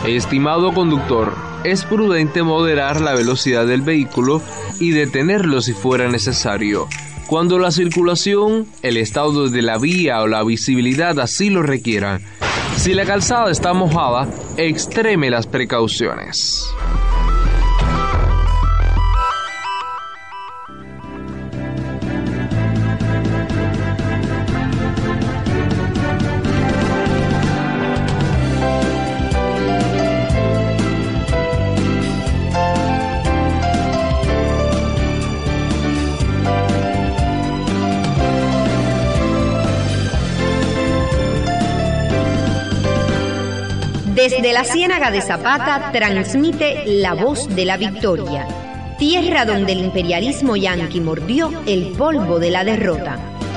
Estimado conductor, es prudente moderar la velocidad del vehículo y detenerlo si fuera necesario, cuando la circulación, el estado de la vía o la visibilidad así lo requieran. Si la calzada está mojada, extreme las precauciones. Desde la Ciénaga de Zapata transmite La Voz de la Victoria, tierra donde el imperialismo yanqui mordió el polvo de la derrota.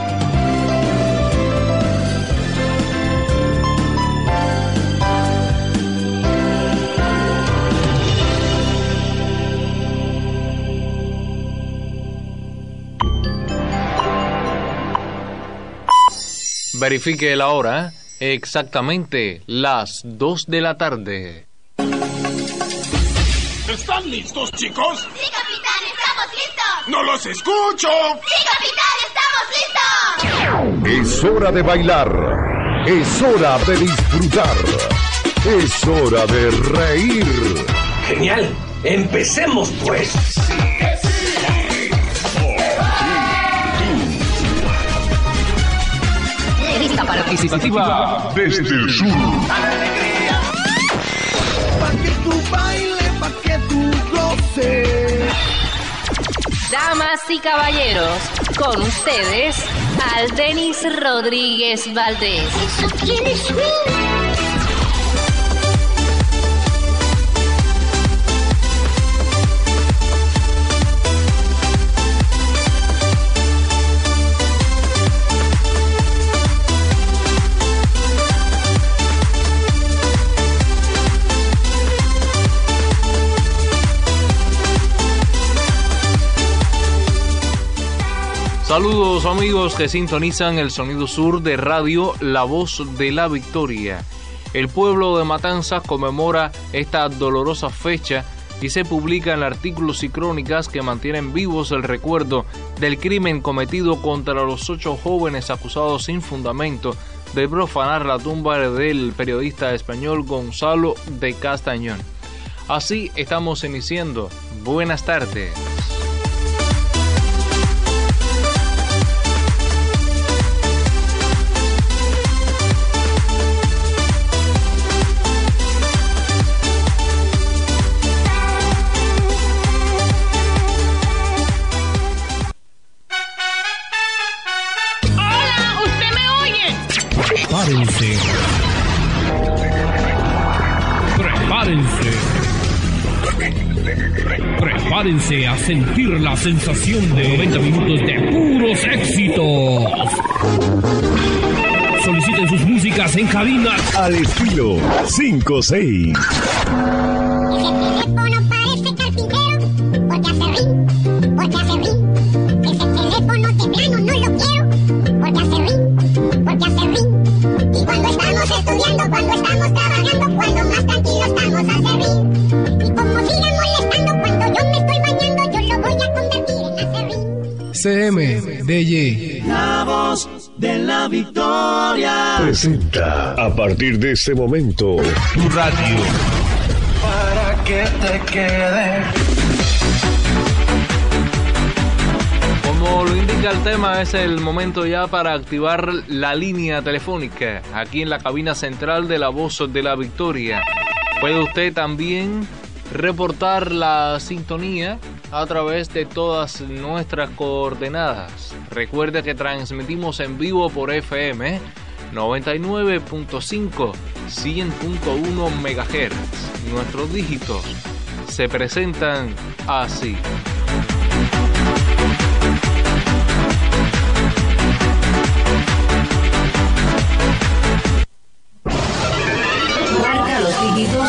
Verifique la hora, exactamente las 2 de la tarde. ¿Están listos, chicos? ¡Sí, capitán! ¡Estamos listos! ¡No los escucho! ¡Sí, capitán! ¡Estamos listos! Es hora de bailar. Es hora de disfrutar. Es hora de reír. Genial. Empecemos, pues. Lista participativa desde el sur. ¡Alegría! Pa' que tú bailes, pa' que tú goces. Damas y caballeros, con ustedes, Aldenis Rodríguez Valdés. ¡Eso tiene swing! Saludos amigos que sintonizan el sonido sur de radio La Voz de la Victoria. El pueblo de Matanzas conmemora esta dolorosa fecha y se publican artículos y crónicas que mantienen vivos el recuerdo del crimen cometido contra los 8 jóvenes acusados sin fundamento de profanar la tumba del periodista español Gonzalo de Castañón. Así estamos iniciando. Buenas tardes. Prepárense a sentir la sensación de 90 minutos de puros éxitos. Soliciten sus músicas en cabina Al estilo 5-6. CMDY. La Voz de la Victoria Presenta a partir de este momento Tu radio. para que te quede. Como lo indica el tema, es el momento ya para activar la línea telefónica aquí en la cabina central de La Voz de la Victoria. Puede usted también reportar la sintonía a través de todas nuestras coordenadas. Recuerde que transmitimos en vivo por FM 99.5, 100.1 MHz. Nuestros dígitos se presentan así. Marca los dígitos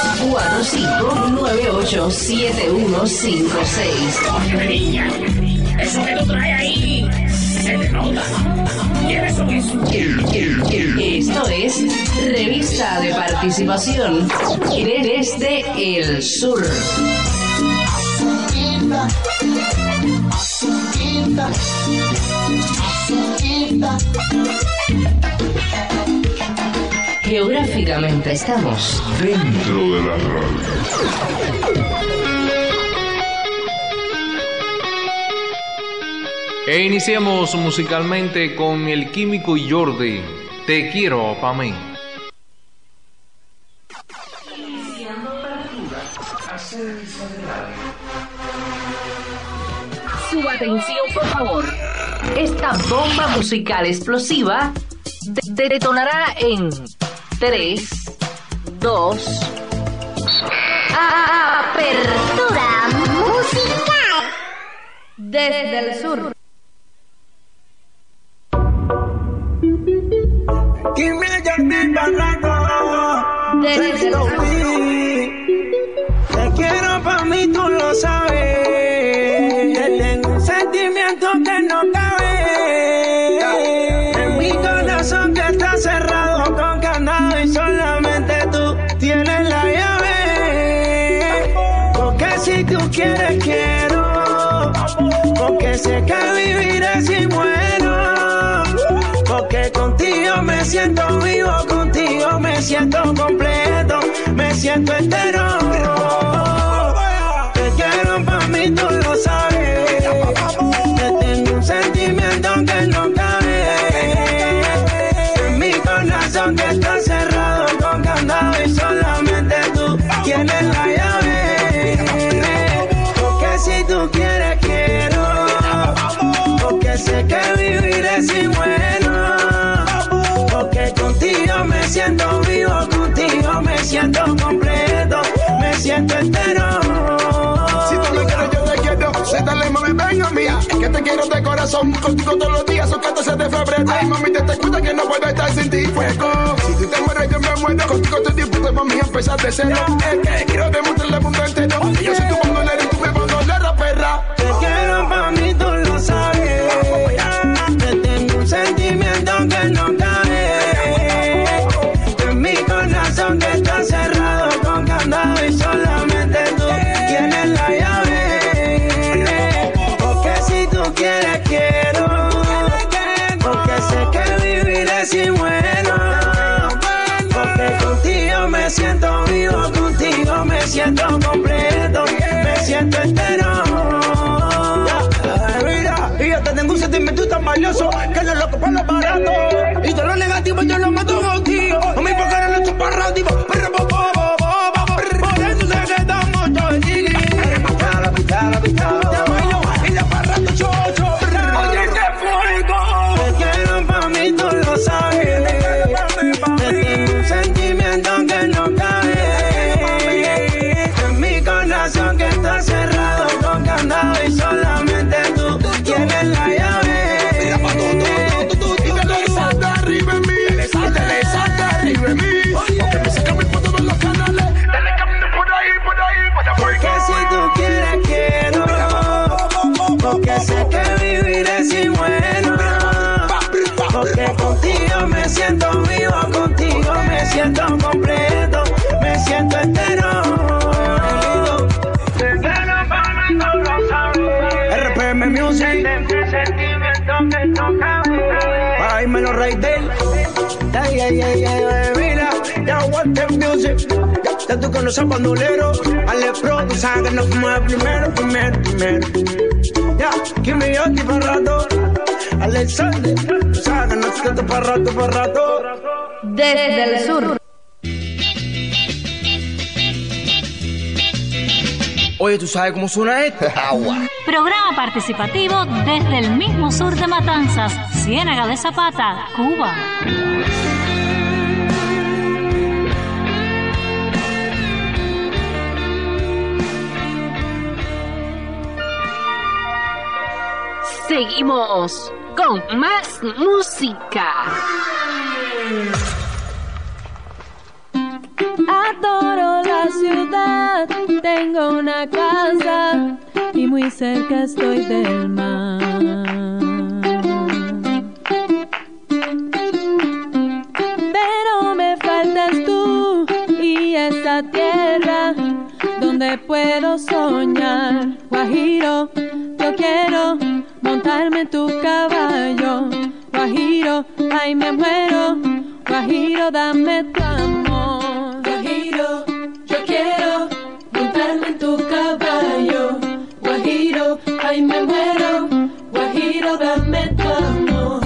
45987156. Niña, eso que tú traes ahí se te nota. ¿Quiénes son esos? Esto es Revista de Participación desde el Sur. Geográficamente estamos Dentro de la radio. E iniciamos musicalmente con El Químico y Jordi, Te quiero pa' mí. Su atención, por favor. Esta bomba musical explosiva detonará en 3, 2... Apertura musical. Desde el sur. Dime ya mi balaco. Desde el sur. Te quiero pa' mí, tú lo sabes. Yo tengo un sentimiento que no cabe. En mi corazón que está cerrado con candado y solamente tú tienes la llave. Porque si tú quieres, quiero. Porque sé que viviré si muero. Porque contigo me siento vivo, contigo me siento completo, me siento entero. Te quiero pa' mí, tú lo sabes. Que tengo un sentimiento que no cabe. En mi corazón que está cerrado con candado y solamente tú tienes la llave. Porque si tú quieres, quiero. Porque sé que viviré si muero. Porque contigo me siento vivo, contigo me siento completo, me siento entero. Si tú me quieres, yo te quiero. Si dale, mami, venga mía. Que te quiero de corazón, contigo todos los días, son 14 de febrero. Ay, mami, te cuenta que no puedo estar sin ti. Fuego. Si tú te mueres, yo me muero. Contigo estoy dispuesto, mami, a empezar de cero. Es que quiero demostrarle al mundo entero. Yo soy tu bandolera y tú me bandolera, perra. Te quiero pa' mí, tú lo sabes. Que tengo un sentimiento que no cabe. En mi corazón que está cerrado con candado y solamente tú tienes la llave. Porque si tú quieres, quiero. Porque sé que viviré si muero. Porque contigo me siento vivo, contigo me siento completo, me siento entero. Mira, y yo te tengo un sentimiento tan valioso que lo loco por lo barato. Y todo lo negativo yo lo mato contigo. A mí porque no lo echo para rápido. Por eso sé que estamos todos chiqui. Pichada. Te bailo y de para rato chocho. Oye, qué fuego. Te quiero pa' mí, tú lo sabes. Te tengo un sentimiento que no cabe. En mi corazón que está cerrado con candado y solamente tú tienes la llave. Mira pa' tú. Y te le salta arriba en mí. Te le salta arriba en mí. Porque me saca mi foto de los canales. Dale camino por ahí. Porque si tú quieres, quiero. Porque sé que viviré si muero. Porque contigo me siento vivo, contigo me siento completo, me siento entero. Te quiero pa' mí, tú lo sabes. RPM Music. Sentimiento que no cabe. Para irme los Raidel. Mira, ya aguante music. Ya tú conoces a Bandolero. Ale Pro, tú sabes que nos fuimos primero. Ya, give me your tipo rato. Alexander, tú sabes que nos quedamos para rato. Desde el sur. Oye, ¿tú sabes cómo suena esto? Agua. Programa participativo desde el mismo sur de Matanzas, Ciénaga de Zapata, Cuba. Seguimos con más música. Adoro la ciudad, tengo una casa y muy cerca estoy del mar. esta tierra donde puedo soñar. Guajiro, yo quiero montarme en tu caballo. Guajiro, ay me muero. Guajiro, dame tu amor. Guajiro, yo quiero montarme en tu caballo. Guajiro, ay me muero. Guajiro, dame tu amor.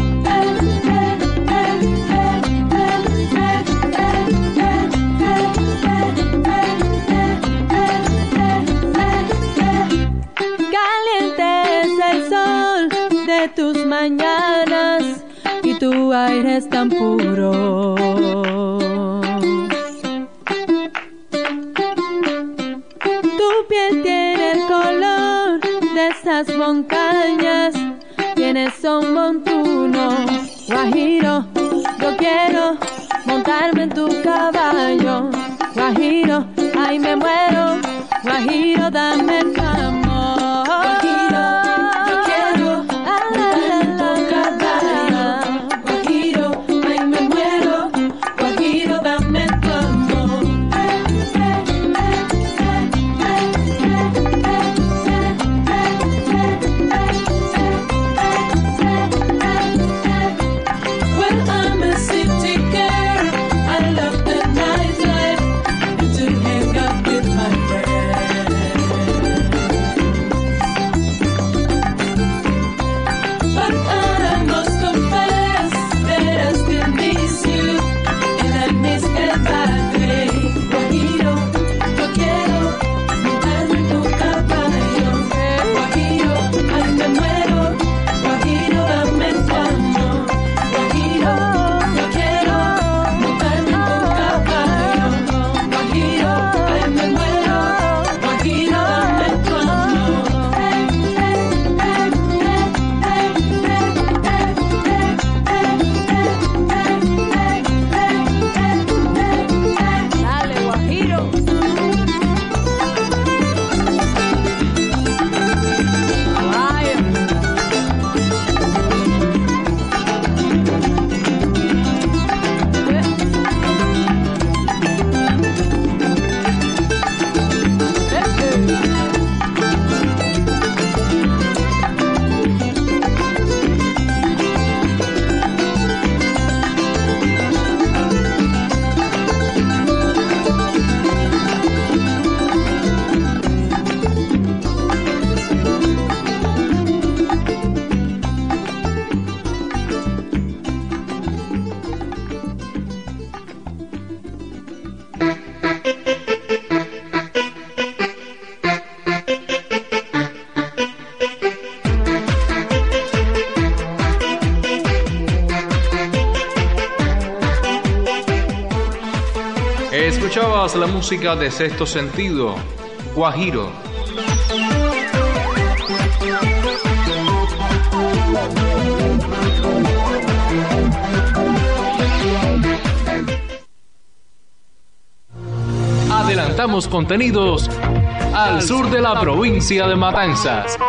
Caliente es el sol de tus mañanas y tu aire es tan puro. Tu piel tiene el color de esas montañas, tienes son montuno. Guajiro, yo quiero montarme en tu caballo. Guajiro, ay me muero. Guajiro, dame tu amor. Guajiro, yo quiero montarme en tu caballo. Guajiro, ay me muero. Guajiro, dame tu amor. Well, I'm a city girl. I love the nightlife and to hang out with my friends. But I must confess that I still miss you, and I miss el baile. Guajiro, yo quiero montarme en tu caballo. Guajiro, ay me muero. Guajiro, dame tu amor. Guajiro, yo quiero montarme en tu caballo. Guajiro, ay me muero. Guajiro, dame tu amor. Dale, Guajiro. Escuchabas la música de Sexto Sentido, Guajiro. Adelantamos contenidos al sur de la provincia de Matanzas.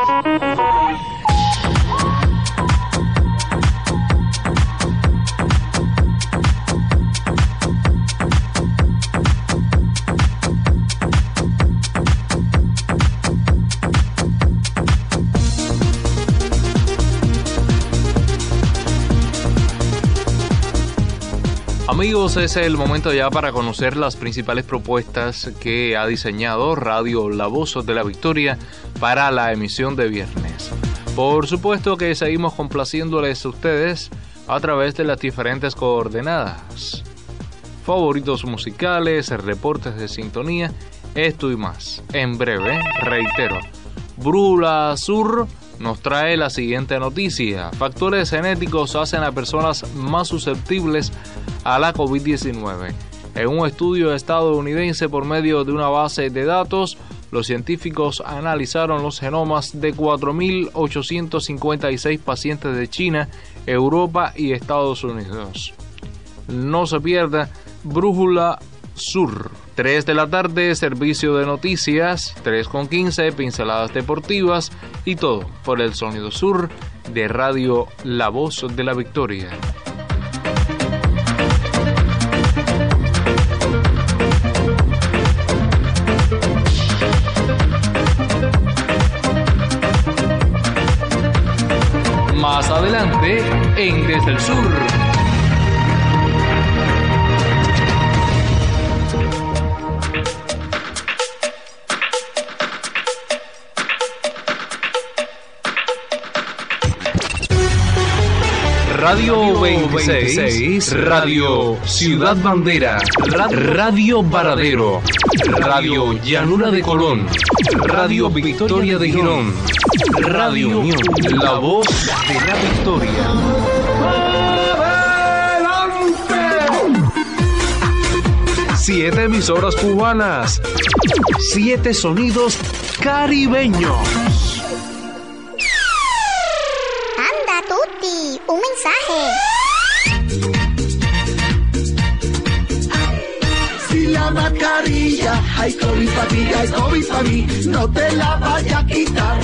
Amigos, es el momento ya para conocer las principales propuestas que ha diseñado Radio La Voz de la Victoria para la emisión de viernes. Por supuesto que seguimos complaciéndoles a ustedes a través de las diferentes coordenadas. Favoritos musicales, reportes de sintonía, esto y más. En breve, reitero, Brújula Sur nos trae la siguiente noticia. Factores genéticos hacen a personas más susceptibles a la COVID-19. En un estudio estadounidense por medio de una base de datos, los científicos analizaron los genomas de 4.856 pacientes de China, Europa y Estados Unidos. No se pierda Brújula Sur. 3 de la tarde, servicio de noticias, 3:15, pinceladas deportivas y todo por el sonido sur de Radio La Voz de la Victoria. Quédate en Desde el Sur. Radio 26, Radio Ciudad Bandera, Radio Varadero, Radio Llanura de Colón, Radio Victoria de Girón, Radio Unión, la voz de la victoria. 7 emisoras cubanas, 7 sonidos caribeños. Anda, Tuti, un mensaje. Si la mascarilla, hay COVID para ti, hay COVID para mí, no te la vaya a quitar.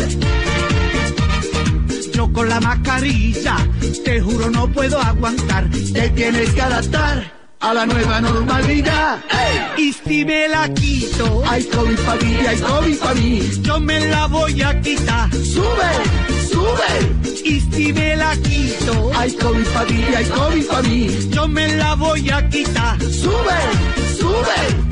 Yo con la mascarilla, te juro no puedo aguantar, te tienes que adaptar a la nueva normalidad. ¡Ey! Y si me la quito, hay COVID para ti, hay COVID para mí, yo me la voy a quitar. ¡Sube! ¡Sube! Y si me la quito, hay COVID para ti, hay COVID para mí, yo me la voy a quitar. ¡Sube! ¡Sube!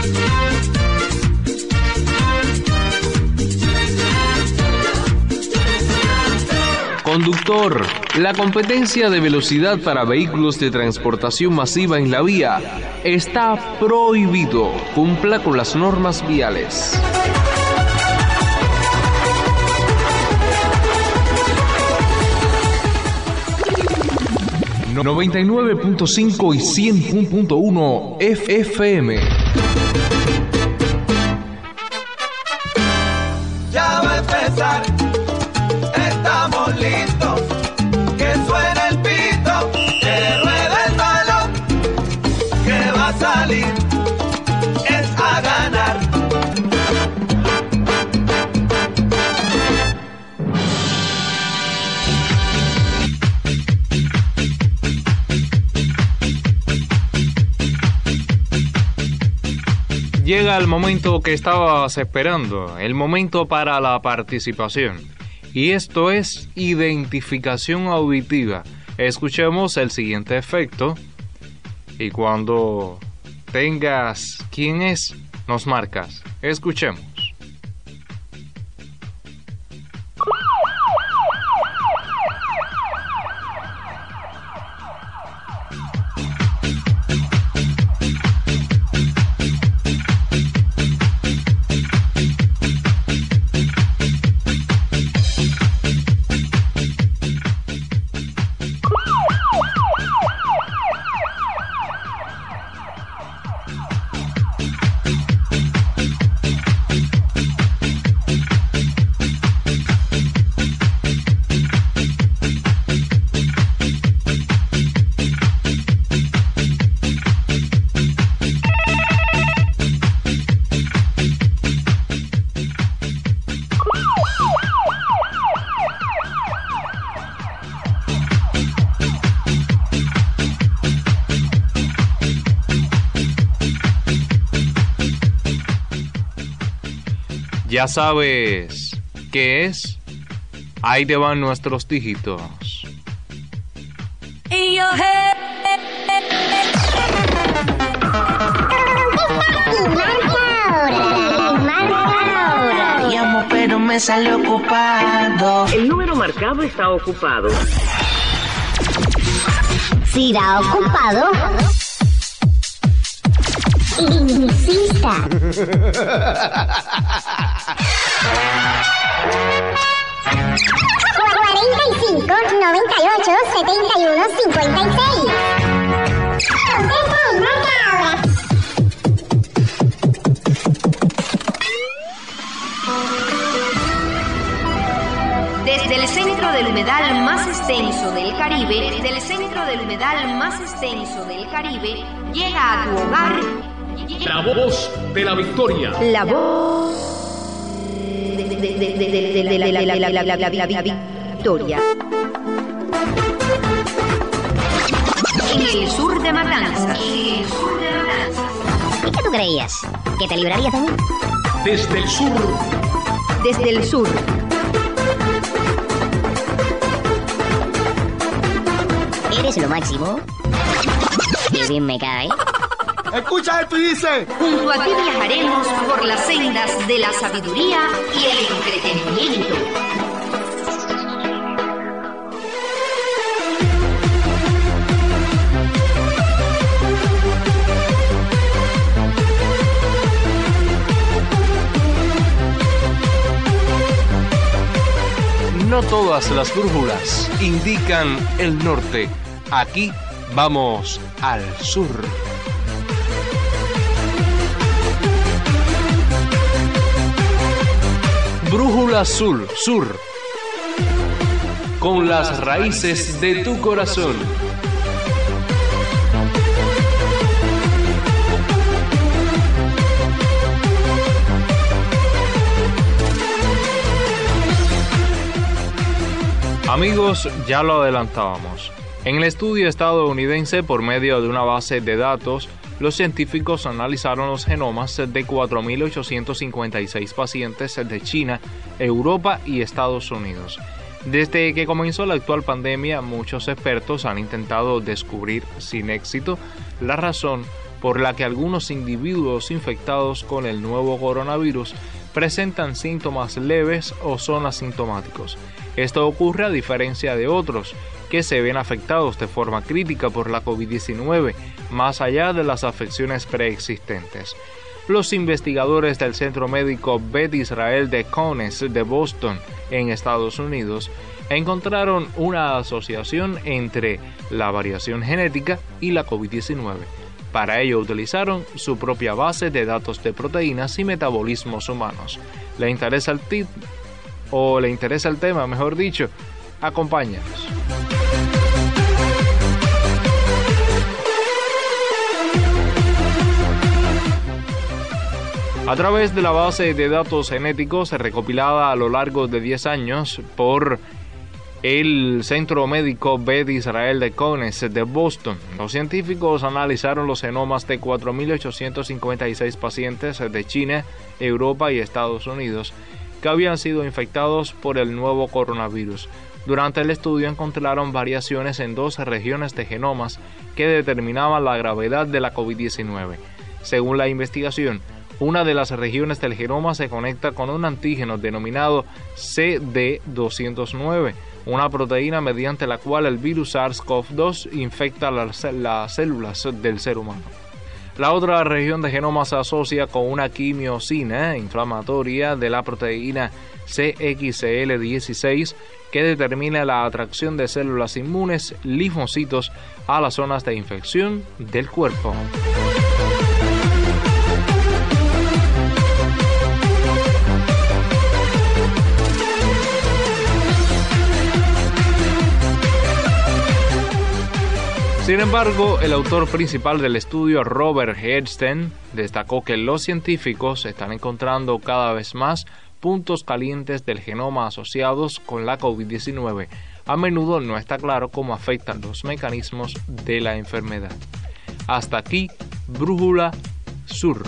Conductor, la competencia de velocidad para vehículos de transportación masiva en la vía está prohibido. Cumpla con las normas viales. ...99.5 y 100.1 FM. Ya va a empezar, estamos listos, que suene el pito, que ruede el balón, que va a salir, es a ganar. Llega el momento que estabas esperando, el momento para la participación. Y esto es identificación auditiva. Escuchemos el siguiente efecto. Y cuando tengas quién es, nos marcas. Escuchemos. Ya sabes qué es. Ahí te van nuestros dígitos. Llamo pero me sale ocupado. El número marcado está ocupado. Si da ocupado, insista. 45 98 71 56. Marca ahora. Desde el centro del humedal más extenso del Caribe, desde el centro del humedal más extenso del Caribe, llega a tu hogar la voz de la victoria. La voz de la victoria. En el sur de Matanzas. ¿Y qué tú creías? ¿Que te librarías de mí? Desde el sur. Desde el sur. Eres lo máximo. Qué bien me cae. Escucha esto y dice: Junto a ti viajaremos por las sendas de la sabiduría y el entretenimiento. No todas las brújulas indican el norte. Aquí vamos al sur. Brújula Sur, con las raíces de tu corazón. Amigos, ya lo adelantábamos. En el estudio estadounidense, por medio de una base de datos, los científicos analizaron los genomas de 4.856 pacientes de China, Europa y Estados Unidos. Desde que comenzó la actual pandemia, muchos expertos han intentado descubrir sin éxito la razón por la que algunos individuos infectados con el nuevo coronavirus presentan síntomas leves o son asintomáticos. Esto ocurre a diferencia de otros que se ven afectados de forma crítica por la COVID-19, más allá de las afecciones preexistentes. Los investigadores del Centro Médico Beth Israel Deaconess de Boston, en Estados Unidos, encontraron una asociación entre la variación genética y la COVID-19. Para ello utilizaron su propia base de datos de proteínas y metabolismos humanos. ¿Le interesa el tema, mejor dicho? Acompáñanos. A través de la base de datos genéticos recopilada a lo largo de 10 años por el Centro Médico Beth Israel Deaconess de Boston, los científicos analizaron los genomas de 4.856 pacientes de China, Europa y Estados Unidos que habían sido infectados por el nuevo coronavirus. Durante el estudio encontraron variaciones en 2 regiones de genomas que determinaban la gravedad de la COVID-19. Según la investigación, una de las regiones del genoma se conecta con un antígeno denominado CD209, una proteína mediante la cual el virus SARS-CoV-2 infecta las células del ser humano. La otra región de genoma se asocia con una quimiosina inflamatoria de la proteína CXCL16 que determina la atracción de células inmunes, linfocitos, a las zonas de infección del cuerpo. Sin embargo, el autor principal del estudio, Robert Edelstein, destacó que los científicos están encontrando cada vez más puntos calientes del genoma asociados con la COVID-19. A menudo no está claro cómo afectan los mecanismos de la enfermedad. Hasta aquí, Brújula Sur.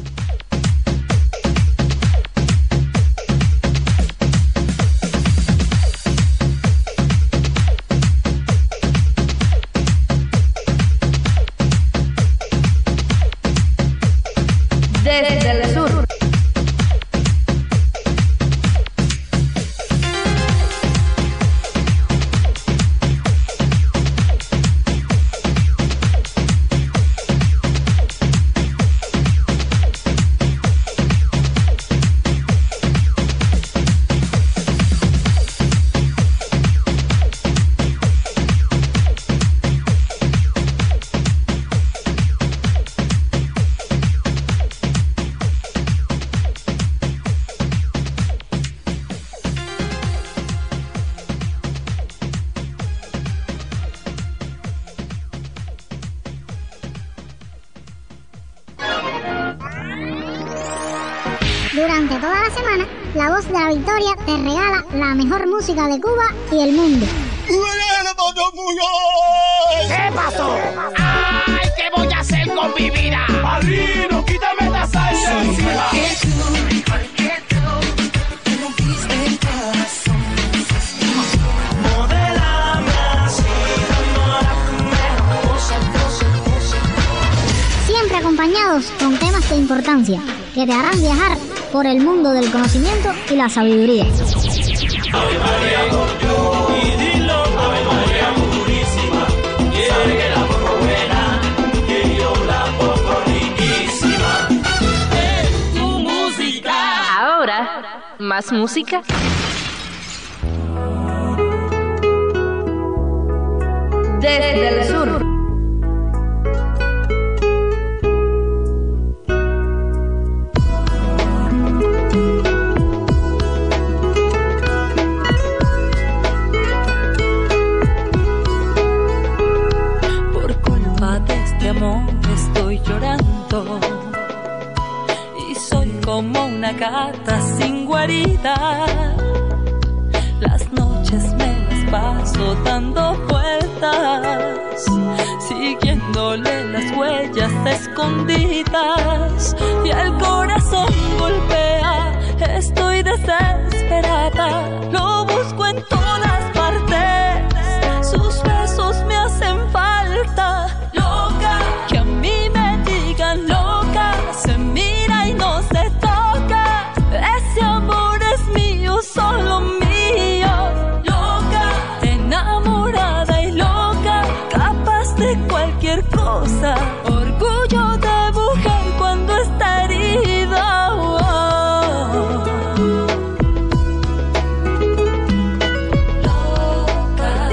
Desde el sur. Durante toda la semana, La Voz de la Victoria te regala la mejor música de Cuba y el mundo. ¿Qué pasó? ¡Ay, qué voy a hacer con mi vida! ¡Padrino, quítame la salsa encima! Modelame así, amor. acompañados con temas de importancia que te harán viajar por el mundo del conocimiento y la sabiduría. Ave María murió y dilo, Ave María purísima, quiere que la pongo buena, que yo la pongo riquísima. Es tu música. Ahora, más música. Desde el sur. Por culpa de este amor estoy llorando y soy como una gata sin guarida. Las noches me las paso dando vueltas, siguiéndole las huellas escondidas, y el corazón golpea, estoy desesperada, lo busco en todas partes, sus besos me hacen falta, loca, que a mí me digan loca, se mira y no se toca, ese amor es mío, solo mío. Cualquier cosa, orgullo de mujer cuando está herida. Loca.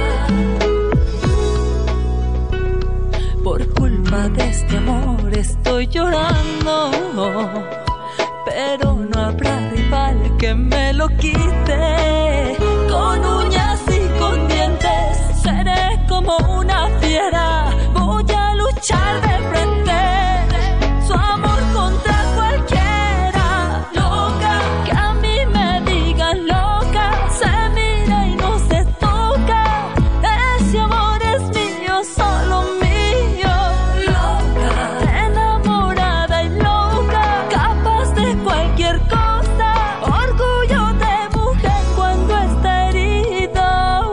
Por culpa de este amor estoy llorando, pero no habrá rival que me lo quite. Con uñas y con dientes seré como una fiera. Voy a luchar de frente, su amor contra cualquiera. Loca, que a mí me digan loca, se mira y no se toca. Ese amor es mío, solo mío. Loca, enamorada y loca, capaz de cualquier cosa. Orgullo de mujer cuando está herida.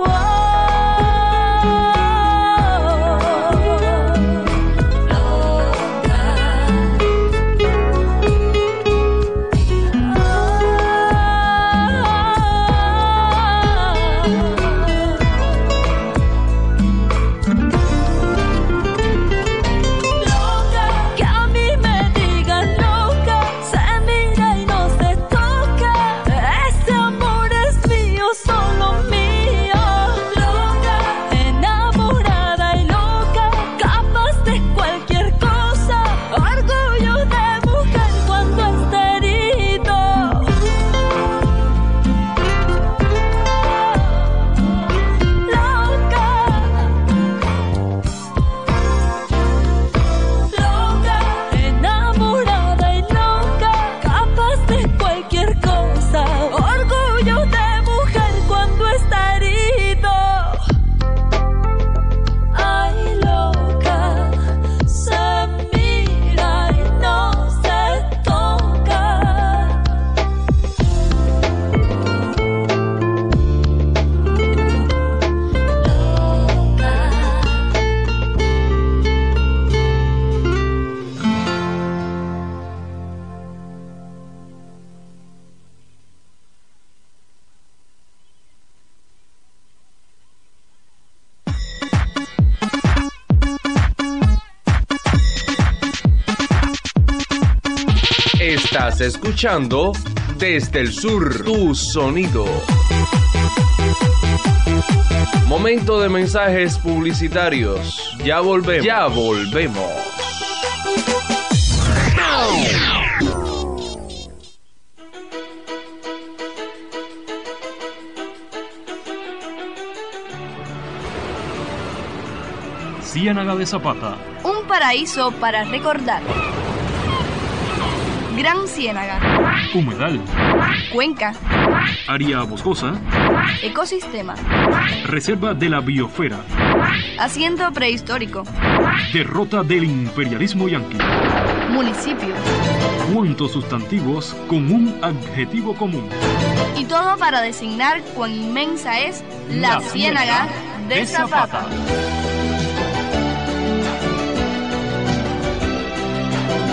Estás escuchando Desde el Sur, tu sonido. Momento de mensajes publicitarios. Ya volvemos. Ya volvemos. Ciénaga de Zapata. Un paraíso para recordar. Gran Ciénaga. Humedal. Cuenca. Área boscosa. Ecosistema. Reserva de la biosfera. Asiento prehistórico. Derrota del imperialismo yanqui. Municipio. ¿Cuántos sustantivos con un adjetivo común? Y todo para designar cuán inmensa es la Ciénaga de Zapata.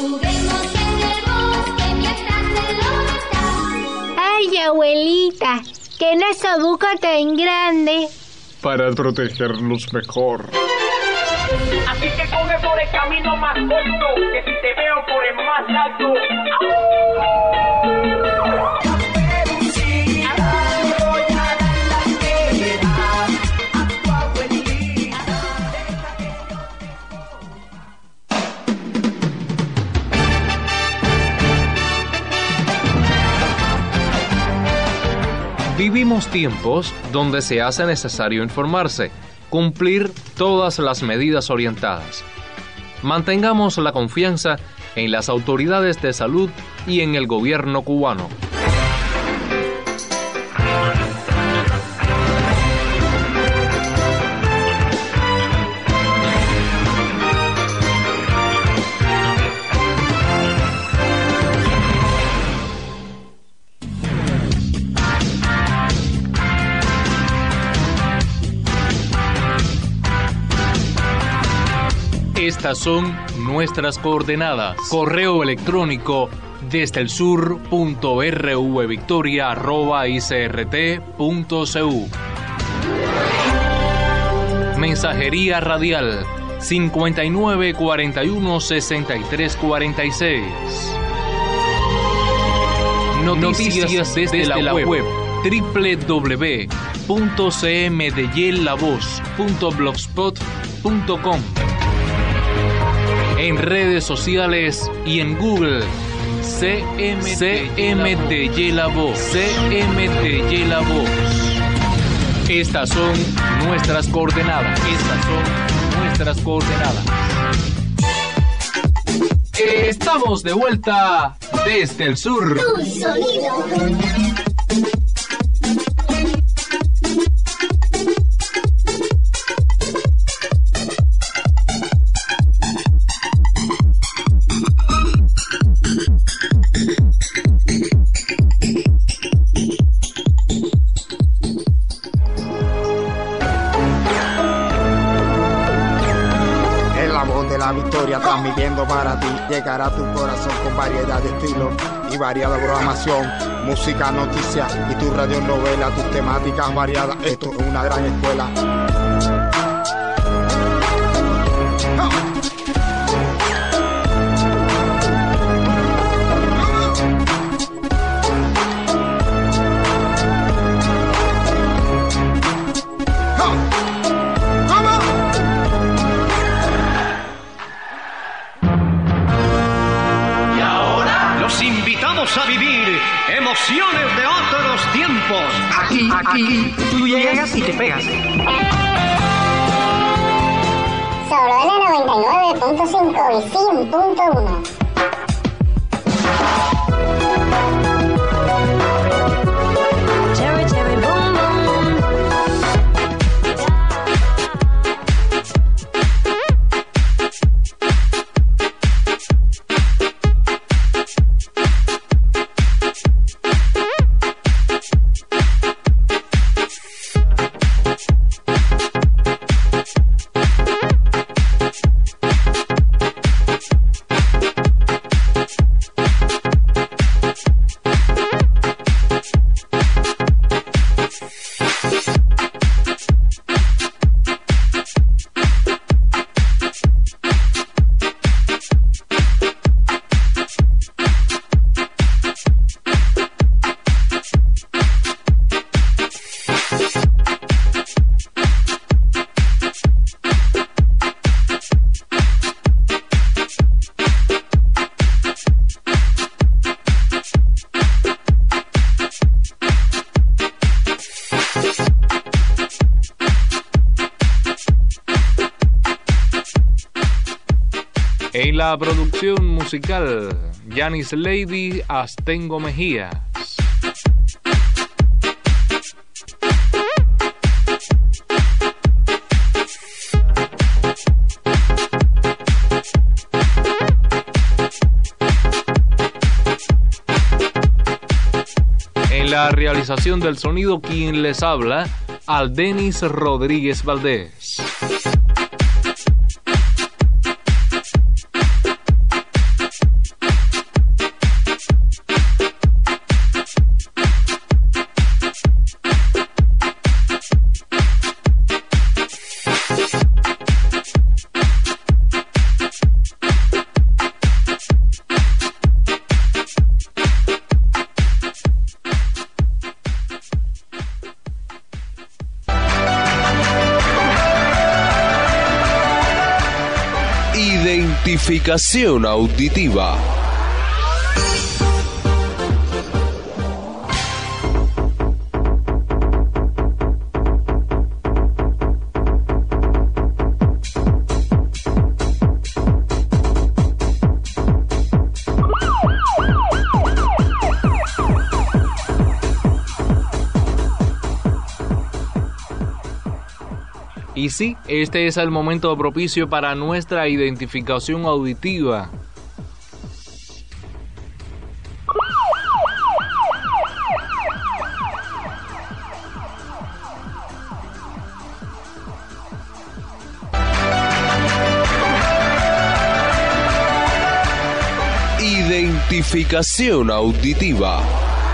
Juguemos en el bosque mientras el lobo está. Ay, abuelita, ¿qué es esa boca tan grande? Para protegerlos mejor. Así que coge por el camino más corto, que si te veo por el más alto. Vivimos tiempos donde se hace necesario informarse, cumplir todas las medidas orientadas. Mantengamos la confianza en las autoridades de salud y en el gobierno cubano. Estas son nuestras coordenadas. Correo electrónico desdelsur.rvvictoria@icrt.cu. Mensajería radial 5941-6346. Noticias desde la web www.cmdeyelavoz.blogspot.com. En redes sociales y en Google, CMDY La Voz. CMDY La Voz. Estas son nuestras coordenadas. Estamos de vuelta desde el sur. Tu sonido. Transmitiendo para ti, llegará a tu corazón con variedad de estilos y variada programación, música, noticias y tu radionovela, tus temáticas variadas. Esto es una gran escuela. A vivir emociones de otros tiempos. Aquí, tú llegas y te pegas. Solo en el 99.5 y 100.1. En la producción musical, Janis Lady, Astengo Mejías. En la realización del sonido, quien les habla, Aldenis Rodríguez Valdés. Identificación auditiva. Y sí, este es el momento propicio para nuestra identificación auditiva. Identificación auditiva.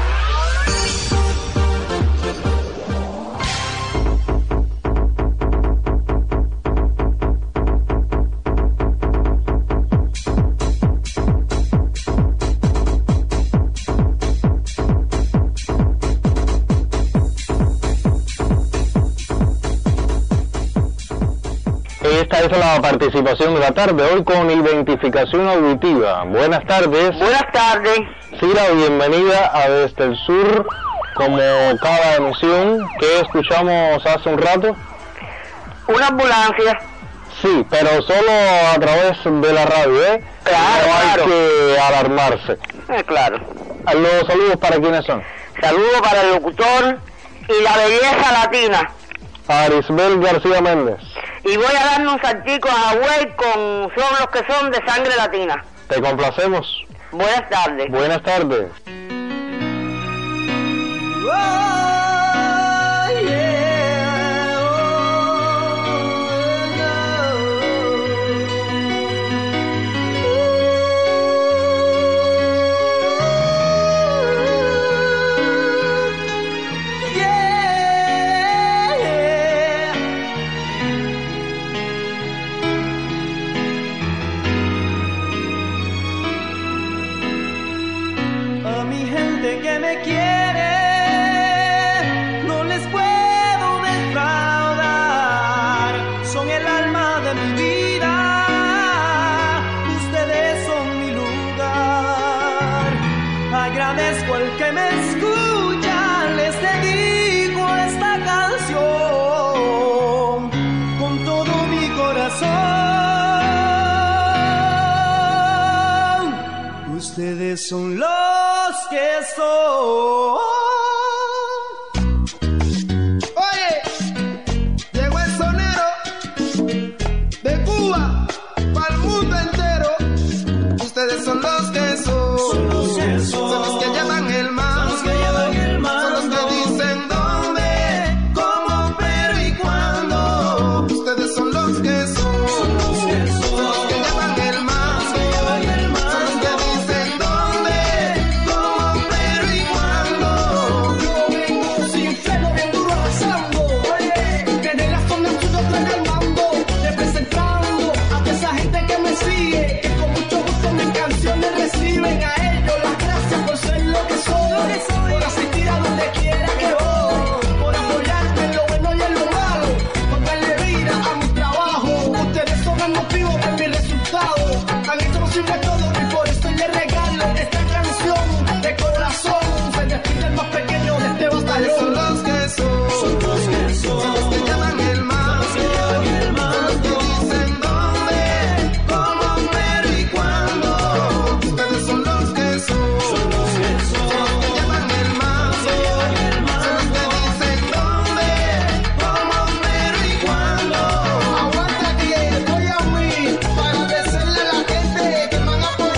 Esta es la participación de la tarde, hoy con identificación auditiva. Buenas tardes. Buenas tardes. Cira, bienvenida a Desde el Sur, como cada emisión. ¿Qué escuchamos hace un rato? Una ambulancia. Sí, pero solo a través de la radio, ¿eh? Claro, no hay claro. que alarmarse. Claro. Los saludos, ¿para quiénes son? Saludos para el locutor y la belleza latina. Arisbel García Méndez. Y voy a darle un saltico a Hawái con Son los que son de sangre latina. Te complacemos. Buenas tardes. Buenas tardes. A mi gente que me quiere, no les puedo defraudar. Son el alma de mi vida, ustedes son mi lugar. Agradezco al que me escucha, les dedico esta canción con todo mi corazón. Ustedes son los que son. Oye, llegó el sonero de Cuba para el mundo entero. Ustedes son los que son. Son los que son. Son los que llevan el mando. Son los que llevan el mando. Son los que dicen dónde, cómo, pero y cuándo. Ustedes son los que son. Son los que son. Son los que llevan el mando. Son los que llevan el mando. Son los que dicen dónde, cómo, pero y cuándo. Yo vengo sin freno, bien duro arrasando. Oye, desde la zona sur yo traigo el mando, representando a toda esa gente que me sigue, que con mucho gusto mis canciones reciben. A ellos las gracias por ser lo que soy, por asistir a donde quiera que voy, por apoyarme en lo bueno y en lo malo, por darle vida a mi trabajo. Ustedes son el motivo de mi resultado, han hecho posible todo y por eso les regalo esta canción de corazón. Se despide el más pequeño de este Ustedes son batallón. los que son. Son los que son. Son los que llevan el mando. Son los que llevan el mando. Son los que dicen dónde, cómo, pero y cuándo. Ustedes son los que son. Son los que son. Son los que llevan el mando. Son los que llevan el mando. Son los que dicen dónde, cómo, pero y cuándo. Aguanta que estoy a mí para agradecerle a la gente que me han apoyado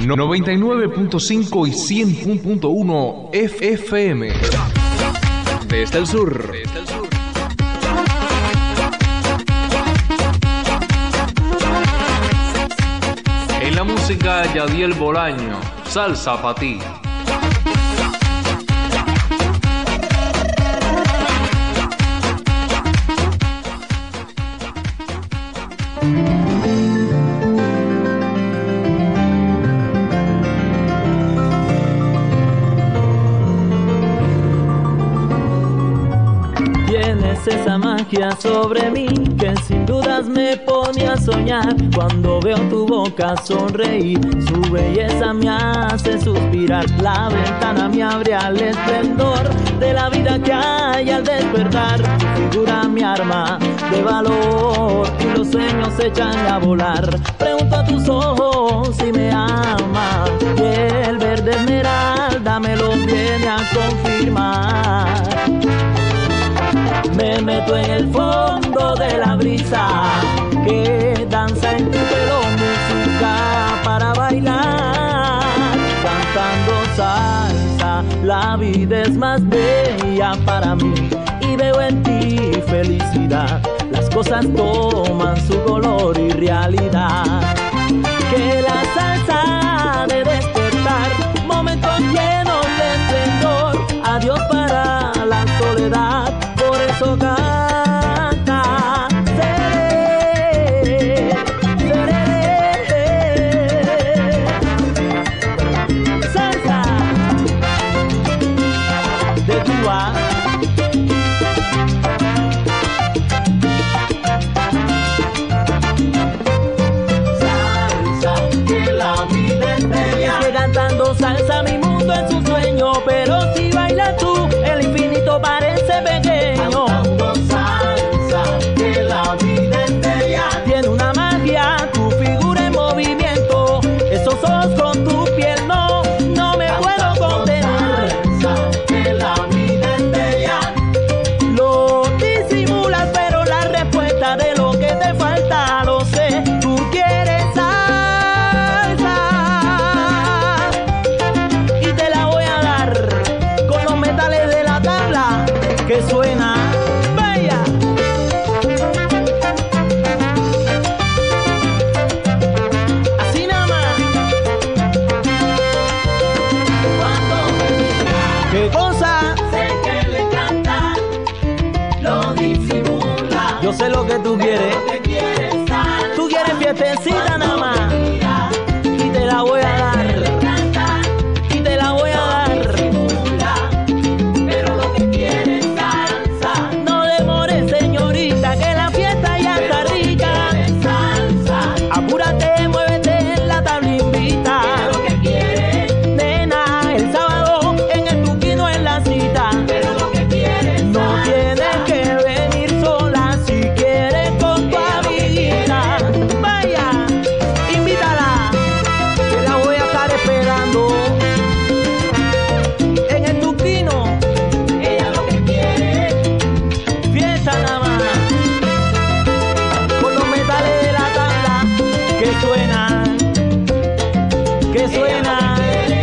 99.5 y 100.1 FM. Desde el sur. En la música, Yadiel Bolaño, Salsa Pa' Ti. Tienes esa magia sobre mí que sin dudas me pone a soñar. Cuando veo tu boca sonreír, su belleza me hace suspirar. La ventana me abre al esplendor de la vida que hay al despertar. Tu figura mi arma de valor y los sueños se echan a volar. Pregunto a tus ojos si me amas y el verde esmeralda me lo viene a confirmar. Me meto en el fondo de la brisa que danza en tu pelo, música para bailar. Cantando salsa, la vida es más bella para mí y veo en ti felicidad. Las cosas toman su color y realidad. Que la salsa de despertar, momentos llenos de esplendor. Adiós para la soledad. Por eso canta, seré, salsa de Cuba. Salsa, que la vida es bella. Que cantando salsa mi mundo es un sueño, pero si bailas tú, el infinito parece pequeño. Con tu piel no me puedo contener. Que la vida es bella. Lo disimulas, pero la respuesta de lo que te falta lo sé. Tú quieres salsa y te la voy a dar con los metales de la tabla que suena bella. ¿Qué cosa? Sé que le encanta, lo disimula. Yo sé lo que tú quieres. Tú quieres fiestecita nada más. Y te la voy a dar. Y te la voy a dar. Pero lo que quieres salsa. No demores, señorita, que la fiesta ya está rica. Apúrate, muévete en la tabla, invita. Pero lo que quieres, nena, el sábado en el Tuquino en la cita. Pero lo que quieres, no tienes que venir sola, si quieres con tu amiguita. Vaya, invítala, que la voy a estar esperando en el Tuquino. Ella lo que quiere, fiesta nada más, con los metales de la tabla que suenan, que suenan.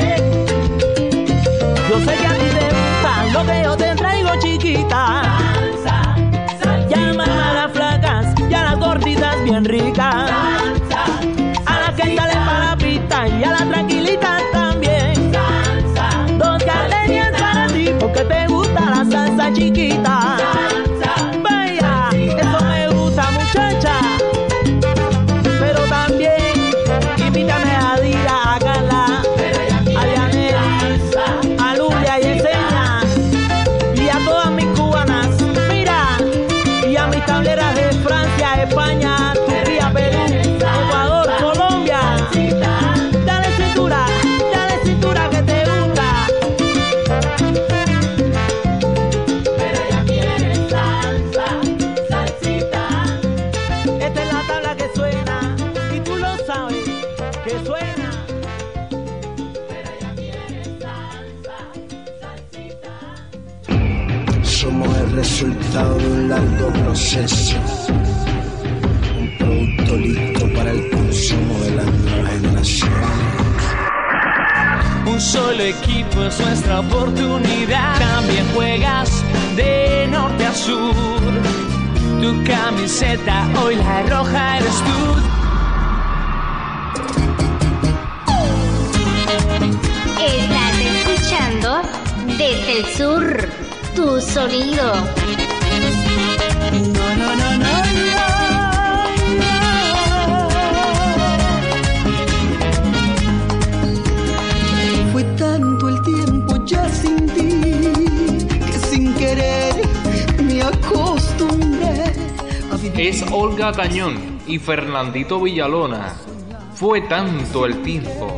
Yo sé que a ti te gusta lo que yo te traigo, chiquita. Salsa, llama a las flacas y a las gorditas bien ricas. Salsa, a las que salen para la pista y a las tranquilitas también. Salsa, dos gardenias para ti porque te gusta la salsa, chiquita. Salsa, vaya, eso me gusta, muchacha. Pero también invítame a Dira, a Carla, a Dianel, a Lulia y Esenia, y a todas mis cubanas, mira, y a mis tableras de Francia, España, Turquía, Perú, Ecuador, Colombia. Dale cintura que te gusta. Pero ella quiere salsa, salsita. Esta es la tabla que suena, y tú lo sabes, que suena. Pero ella quiere salsa, salsita. Somos el resultado de un largo proceso, un producto listo para el consumo de las nuevas generaciones. el equipo es nuestra oportunidad. También juegas de norte a sur. Tu camiseta hoy la roja eres tú. Estás escuchando desde el sur tu sonido. No, no, no, no, no. Fue tanto el tiempo ya sin ti que sin querer me acostumbré a vivir. Es Olga Tañón y Fernandito Villalona. Fue tanto el tiempo.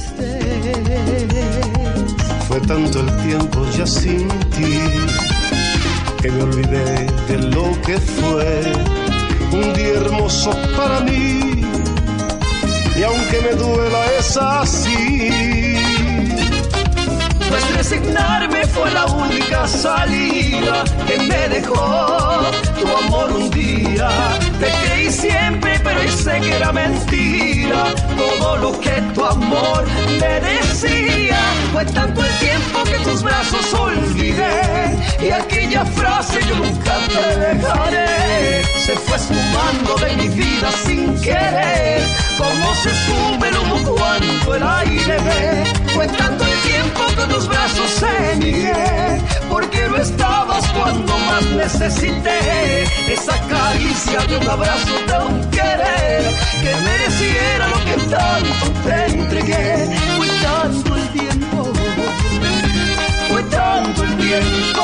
Fue tanto el tiempo ya sin ti que me olvidé de lo que fue un día hermoso para mí, y aunque me duela es así. Pues resignarme fue la única salida que me dejó tu amor un día. Te creí siempre, pero hoy sé que era mentira todo lo que tu amor me decía. Fue tanto el tiempo que tus brazos olvidé, y aquella frase yo nunca te dejaré se fue esfumando de mi vida sin querer, como se esfuma el humo cuando el aire ve. Fue tanto el tiempo que tus brazos emigré, porque no estabas cuando más necesité esa caricia de un abrazo, de un querer que mereciera lo que tanto te entregué. Fue tanto el tiempo, fue tanto el tiempo.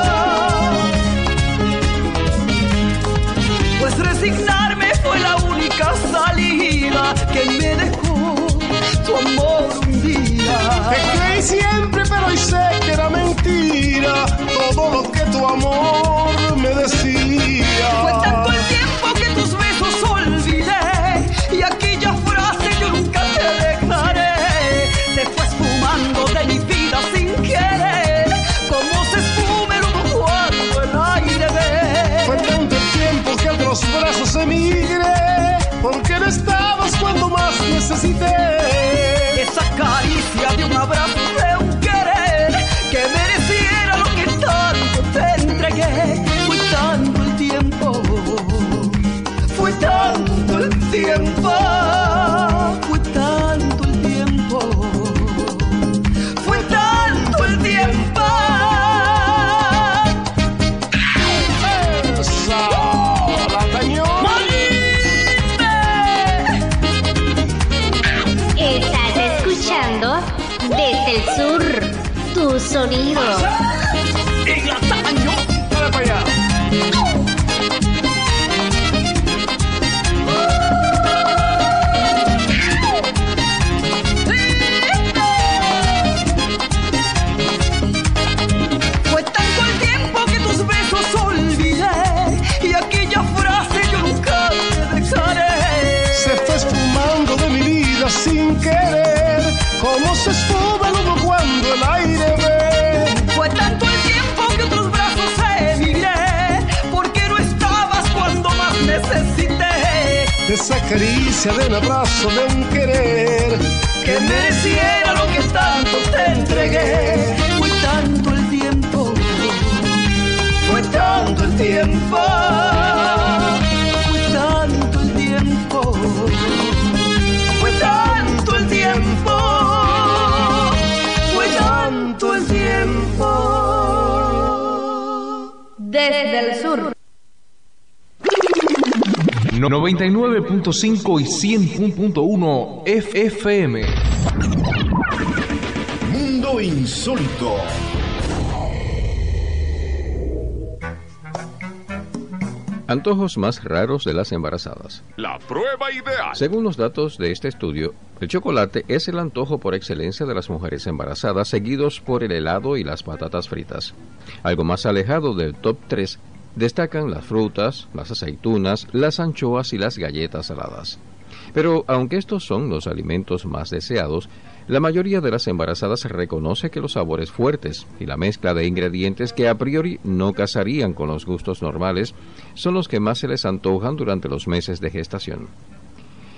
Pues resignarme fue la única salida que me dejó tu amor un día. Te creí siempre, pero hoy sé que era mentira todo lo que tu amor me decía. Fue tanto el tiempo que tus besos olvidé, y aquella frase yo nunca te dejaré se fue esfumando de mi vida sin querer, como se esfuma el humo cuando el aire ve. Fue tanto el tiempo que a otros brazos emigré, porque no estabas cuando más necesité esa caricia de un abrazo, de un querer que mereciera lo que tanto te entregué. Fue tanto el tiempo, fue tanto el tiempo, fue tanto el tiempo, fue tanto el tiempo. Esa, la Tañón. Estás escuchando desde el sur tu sonido. Y la Tañón, dale para allá. Fue tanto el tiempo que tus besos olvidé, y aquella frase yo nunca te dejaré se fue esfumando de mi vida sin querer, como se esfuma el humo cuando el aire ve. Fue tanto el tiempo que otros brazos emigré, porque no estabas cuando más necesité esa caricia de un abrazo, de un querer que mereciera lo que tanto te entregué. Fue tanto el tiempo, fue tanto el tiempo, fue tanto el tiempo, fue tanto el tiempo, fue tanto el tiempo. Desde el sur. 99.5 y 100.1 FM. Mundo insólito. Antojos más raros de las embarazadas. La prueba ideal. Según los datos de este estudio, el chocolate es el antojo por excelencia de las mujeres embarazadas, seguidos por el helado y las patatas fritas. Algo más alejado del top 3 destacan las frutas, las aceitunas, las anchoas y las galletas saladas. Pero aunque estos son los alimentos más deseados, la mayoría de las embarazadas reconoce que los sabores fuertes y la mezcla de ingredientes que a priori no casarían con los gustos normales son los que más se les antojan durante los meses de gestación.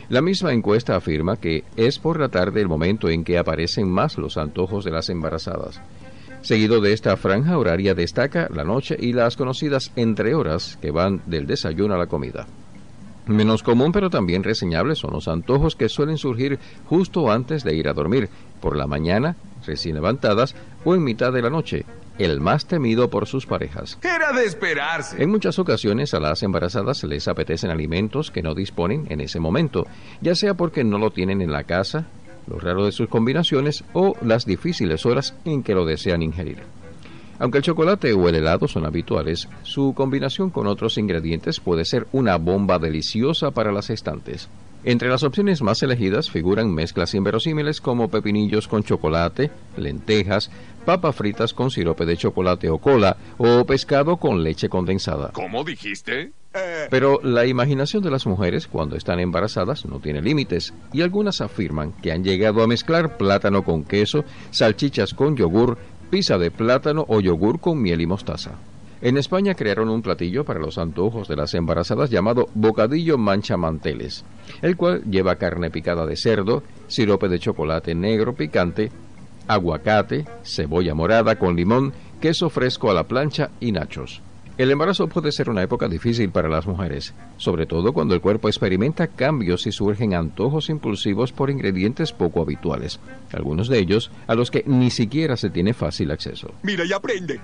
La misma encuesta afirma que es por la tarde el momento en que aparecen más los antojos de las embarazadas. Seguido de esta franja horaria destaca la noche y las conocidas entrehoras que van del desayuno a la comida. Menos común pero también reseñable son los antojos que suelen surgir justo antes de ir a dormir, por la mañana, recién levantadas o en mitad de la noche, el más temido por sus parejas. Era de esperarse. En muchas ocasiones a las embarazadas les apetecen alimentos que no disponen en ese momento, ya sea porque no lo tienen en la casa, lo raro de sus combinaciones o las difíciles horas en que lo desean ingerir. Aunque el chocolate o el helado son habituales, su combinación con otros ingredientes puede ser una bomba deliciosa para las gestantes. Entre las opciones más elegidas figuran mezclas inverosímiles como pepinillos con chocolate, lentejas, papas fritas con sirope de chocolate o cola, o pescado con leche condensada. ¿Cómo dijiste? Pero la imaginación de las mujeres cuando están embarazadas no tiene límites, y algunas afirman que han llegado a mezclar plátano con queso, salchichas con yogur, pizza de plátano o yogur con miel y mostaza. En España crearon un platillo para los antojos de las embarazadas llamado bocadillo manchamanteles, el cual lleva carne picada de cerdo, sirope de chocolate negro picante, aguacate, cebolla morada con limón, queso fresco a la plancha y nachos. El embarazo puede ser una época difícil para las mujeres, sobre todo cuando el cuerpo experimenta cambios y surgen antojos impulsivos por ingredientes poco habituales, algunos de ellos a los que ni siquiera se tiene fácil acceso. Mira y aprende.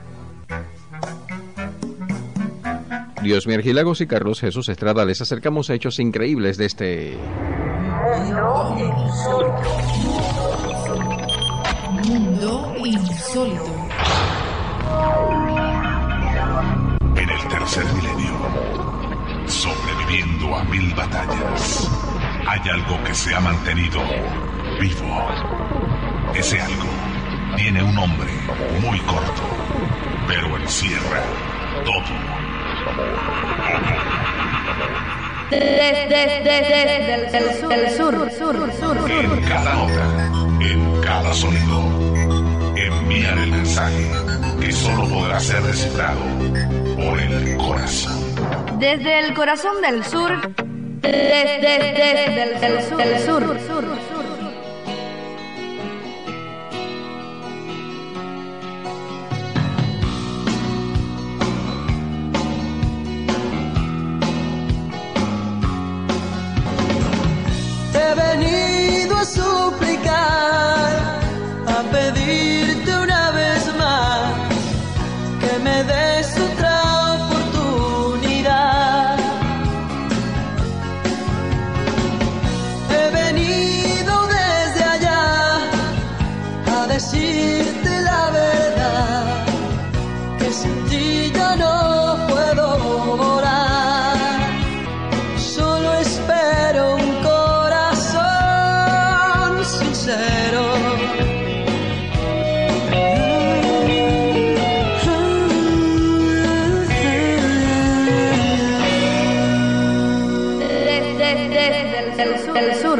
Dios Miergilagos y Carlos Jesús Estrada les acercamos a hechos increíbles de este... Mundo insólito. En el tercer milenio, sobreviviendo a 1000 batallas, hay algo que se ha mantenido vivo. Ese algo tiene un nombre muy corto, pero encierra todo. Del sur. En cada nota, en cada sonido, enviar el mensaje que solo podrá ser descifrado por el corazón. Desde el corazón del sur, desde el sur. He venido a suplicar, a pedirte una vez más que me des otra oportunidad. He venido desde allá a decirte la verdad, que sin ti ya no puedo volar. Solo espero un corazón sincero. Del sur.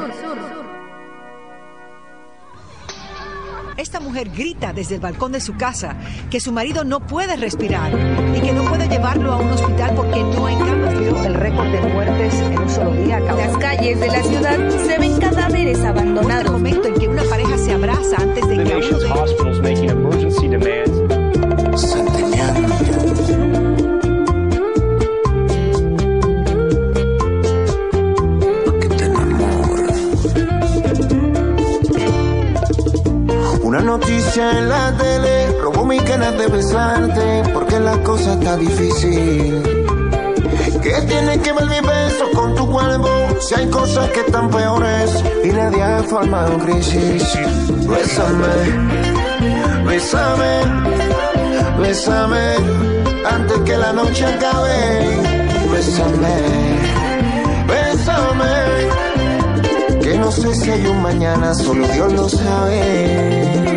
Esta mujer grita desde el balcón de su casa que su marido no puede respirar y que no puede llevarlo a un hospital porque no hay camas. El récord de muertes en un solo día. Las calles de la ciudad se ven cadáveres abandonados. El momento en que una pareja se abraza antes de que nation's hospitals making emergency demands. Una noticia en la tele robó mi ganas de besarte, porque la cosa está difícil. ¿Qué tiene que ver mi beso con tu cuerpo? Si hay cosas que están peores y nadie ha formado crisis. Bésame, bésame, bésame antes que la noche acabe. Bésame, bésame, que no sé si hay un mañana, solo Dios lo sabe.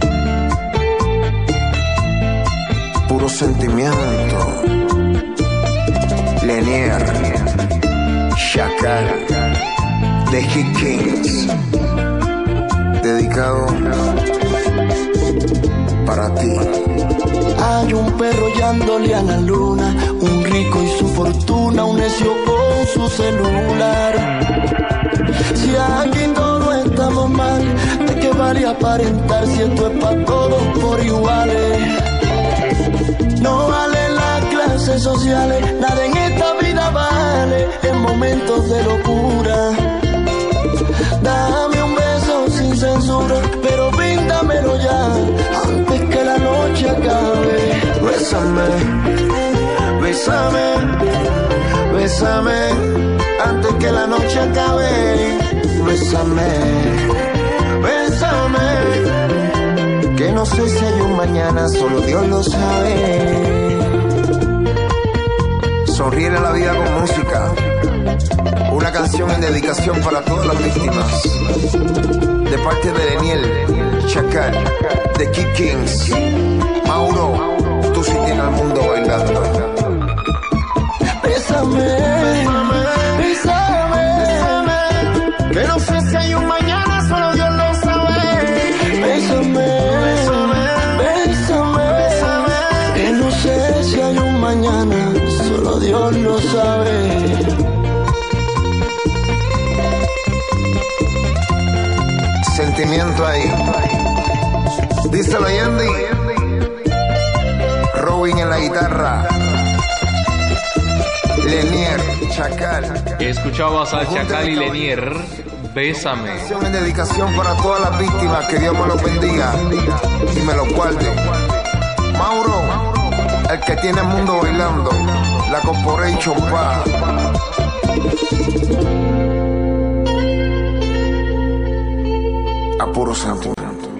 Puro sentimiento. Lenier, Chacal, The Hit Kings, dedicado para ti. Hay un perro llándole a la luna, un rico y su fortuna, un necio con su celular. Si aquí todos estamos mal, ¿de qué vale aparentar si esto es para todos por iguales? No vale las clases sociales, nada en esta vida vale en momentos de locura. Dame un beso sin censura, pero píntamelo ya, antes que la noche acabe. Bésame, bésame, bésame, antes que la noche acabe. Bésame, bésame, que no sé si hay un mañana, solo Dios lo sabe. Sonríe a la vida con música. Una canción en dedicación para todas las víctimas. De parte de Leniel, Chacal, de Kid Kings. Mauro, tú sí tienes al mundo bailando. Bésame, bésame, bésame, que no sé si hay un mañana, solo Dios lo sabe. Bésame, bésame, bésame, que no sé si hay un mañana, solo Dios lo sabe. Sentimiento ahí. Díselo, Yendi. Robin en la guitarra. Lenier, Chacal. Escuchabas a Chacal y Lenier. Bésame. Canción en dedicación para todas las víctimas. Que Dios me los bendiga y me los guarde. Mauro, el que tiene el mundo bailando. La Corporation pa. A puro santo.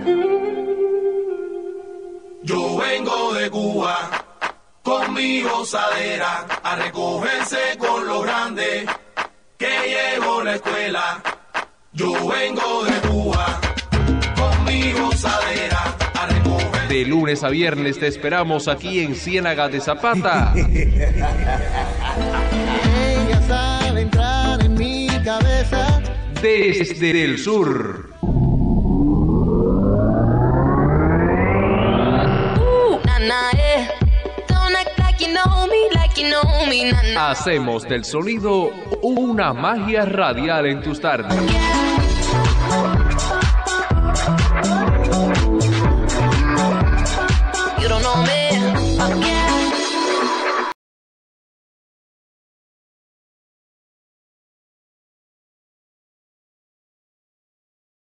Yo vengo de Cuba con mi gozadera a recogerse con los grandes que llegó la escuela. Yo vengo de Cuba con mi gozadera a recogerse. De lunes a viernes te esperamos aquí en Ciénaga de Zapata. Ella sabe entrar en mi cabeza. Desde el sur. Hacemos del sonido una magia radial en tus tardes.